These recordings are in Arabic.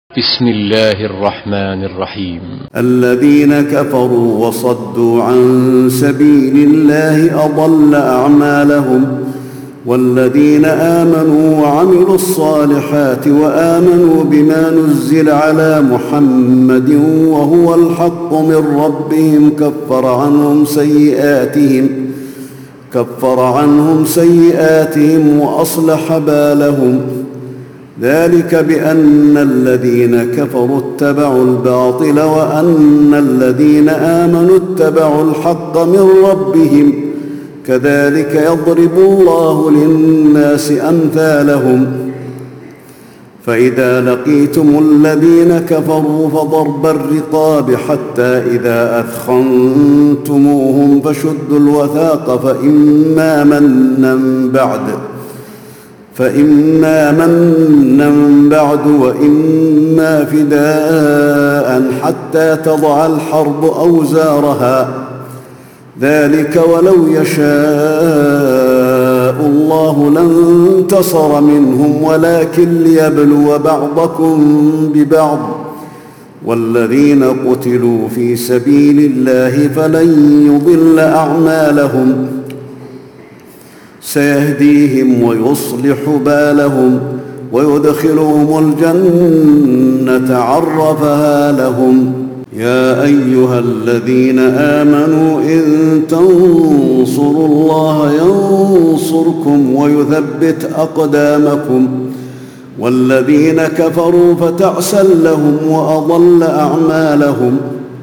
بسم الله الرحمن الرحيم. الذين كفروا وصدوا عن سبيل الله أضل أعمالهم، والذين آمنوا وعملوا الصالحات وآمنوا بما نزل على محمد وهو الحق من ربهم كفر عنهم سيئاتهم وأصلح بالهم. ذلك بأن الذين كفروا اتبعوا الباطل وأن الذين آمنوا اتبعوا الحق من ربهم، كذلك يضرب الله للناس أمثالهم. فإذا لقيتم الذين كفروا فضرب الرقاب حتى إذا أثخنتموهم فشدوا الوثاق فإما منا بعد وإما فداء حتى تضع الحرب أوزارها. ذلك ولو يشاء الله لانتصر منهم ولكن ليبلو بعضكم ببعض. والذين قتلوا في سبيل الله فلن يضل أعمالهم، سيهديهم ويصلح بالهم ويدخلهم الجنة عرفها لهم. يا أيها الذين آمنوا إن تنصروا الله ينصركم ويثبت أقدامكم، والذين كفروا فتعسا لهم وأضل أعمالهم.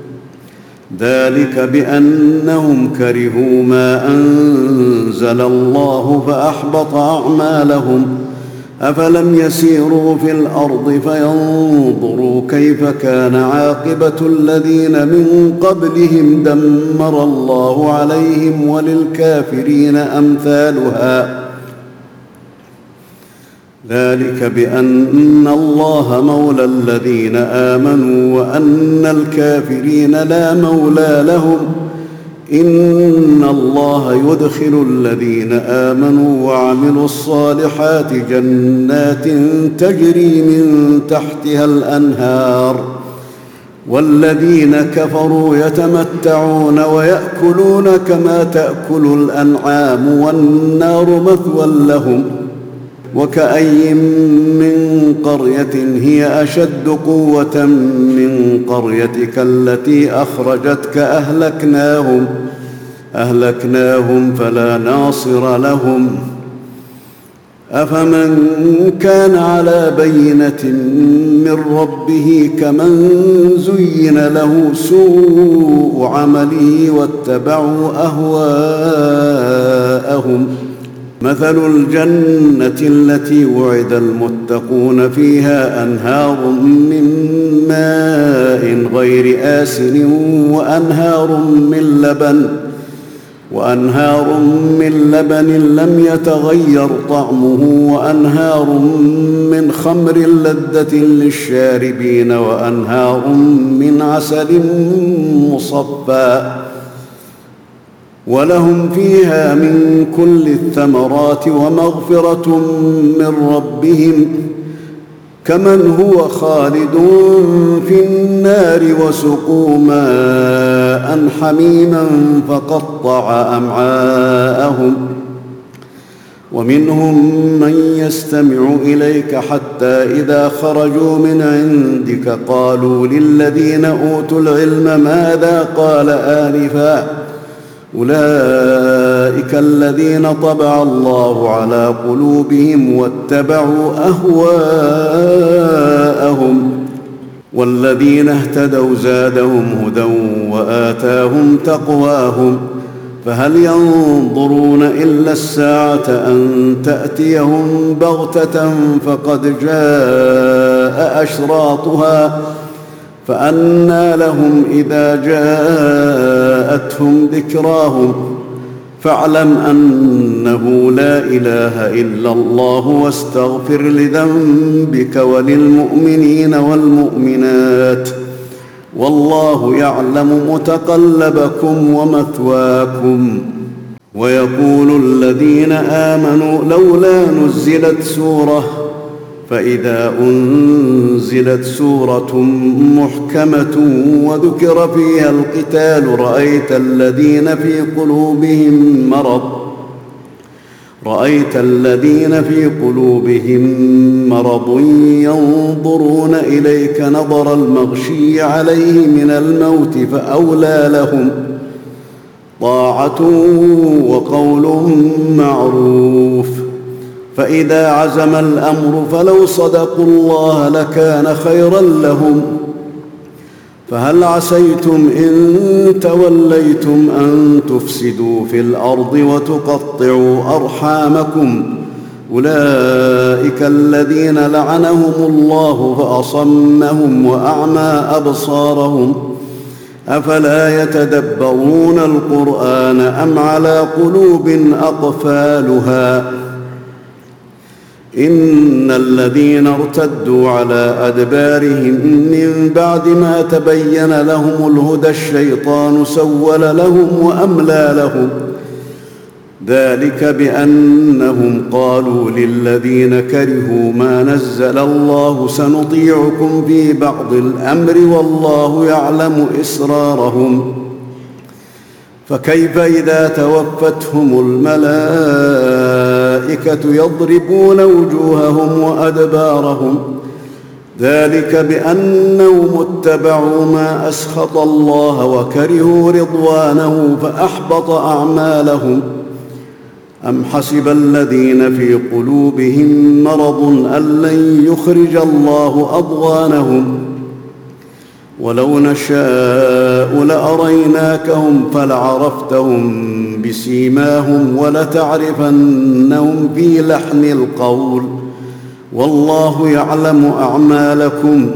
ذلك بأنهم كرهوا ما أنزل الله فأحبط أعمالهم. أفلم يسيروا في الأرض فينظروا كيف كان عاقبة الذين من قبلهم دمر الله عليهم وللكافرين أمثالها. ذلك بأن الله مولى الذين آمنوا وأن الكافرين لا مولى لهم. إن الله يدخل الذين آمنوا وعملوا الصالحات جنات تجري من تحتها الأنهار، والذين كفروا يتمتعون ويأكلون كما تأكل الأنعام والنار مثوى لهم. وكأي من قرية هي أشد قوة من قريتك التي أخرجتك أهلكناهم فلا ناصر لهم. أفمن كان على بينة من ربه كمن زين له سوء عمله واتبعوا أهواءهم. مثل الجنة التي وعد المتقون فيها أنهار من ماء غير آسن وأنهار من لبن لم يتغير طعمه وأنهار من خمر لذة للشاربين وأنهار من عسل مصفى ولهم فيها من كل الثمرات ومغفرة من ربهم، كمن هو خالد في النار وسقوا ماء حميما فقطع أمعاءهم. ومنهم من يستمع إليك حتى إذا خرجوا من عندك قالوا للذين أوتوا العلم ماذا قال آنفا. أولئك الذين طبع الله على قلوبهم واتبعوا أهواءهم. والذين اهتدوا زادهم هدى وآتاهم تقواهم. فهل ينظرون إلا الساعة أن تأتيهم بغتة فقد جاء أشراطها، فأنى لهم إذا جاءتهم ذكراهم. فاعلم أنه لا إله إلا الله واستغفر لذنبك وللمؤمنين والمؤمنات، والله يعلم متقلبكم ومثواكم. ويقول الذين آمنوا لولا نزلت سورة فإذا أنزلت سورة محكمة وذكر فيها القتال رأيت الذين في قلوبهم مرض ينظرون إليك نظر المغشي عليه من الموت فأولى لهم طاعة وقول معروف. فإذا عزم الأمر فلو صدقوا الله لكان خيرا لهم. فهل عسيتم إن توليتم أن تفسدوا في الأرض وتقطعوا أرحامكم؟ أولئك الذين لعنهم الله فأصمهم وأعمى أبصارهم. أفلا يتدبرون القرآن أم على قلوب أقفالها؟ إن الذين ارتدوا على أدبارهم من بعد ما تبين لهم الهدى الشيطان سول لهم وأملى لهم. ذلك بأنهم قالوا للذين كرهوا ما نزل الله سنطيعكم في بعض الأمر والله يعلم إسرارهم. فكيف إذا توفتهم الملائكة يضربون وجوههم وأدبارهم؟ ذلك بأنهم اتبعوا ما أسخط الله وكرهوا رضوانه فأحبط أعمالهم. أم حسب الذين في قلوبهم مرض أن لن يخرج الله أضغانهم؟ ولو نشاء لأريناكهم فلعرفتهم بسيماهم ولتعرفنهم في لحن القول والله يعلم أعمالكم.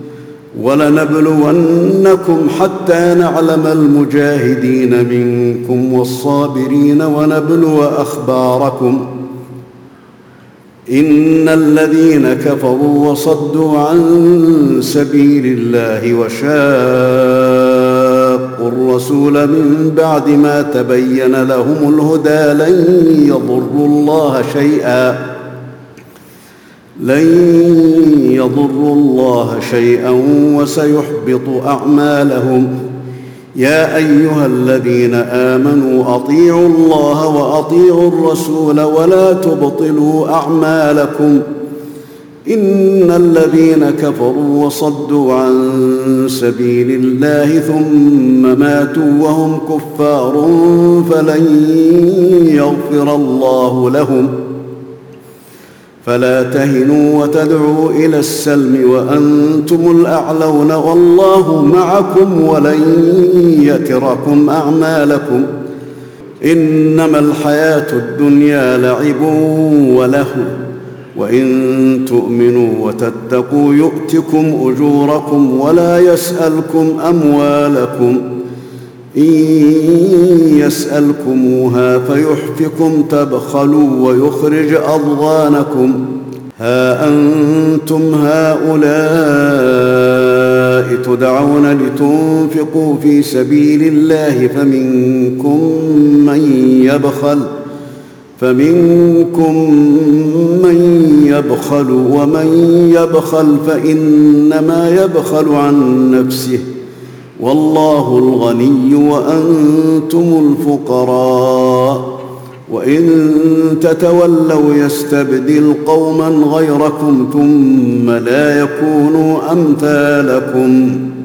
ولنبلونكم حتى نعلم المجاهدين منكم والصابرين ونبلو أخباركم. إن الذين كفروا وصدوا عن سبيل الله وشاقوا الرسول من بعد ما تبين لهم الهدى لن يضروا الله شيئا وسيحبط أعمالهم. يا أيها الذين آمنوا أطيعوا الله وأطيعوا الرسول ولا تبطلوا أعمالكم. إن الذين كفروا وصدوا عن سبيل الله ثم ماتوا وهم كفار فلن يغفر الله لهم. فلا تهنوا وتدعوا إلى السلم وأنتم الأعلون والله معكم ولن يتركم أعمالكم. إنما الحياة الدنيا لعب ولهو وإن تؤمنوا وتتقوا يؤتكم أجوركم ولا يسألكم أموالكم. إن يسألكموها فيحفكم تبخلوا ويخرج أضغانكم. ها أنتم هؤلاء تدعون لتنفقوا في سبيل الله فمنكم من يبخل ومن يبخل فإنما يبخل عن نفسه والله الغني وأنتم الفقراء. وإن تتولوا يستبدل قوما غيركم ثم لا يكونوا أمثالكم.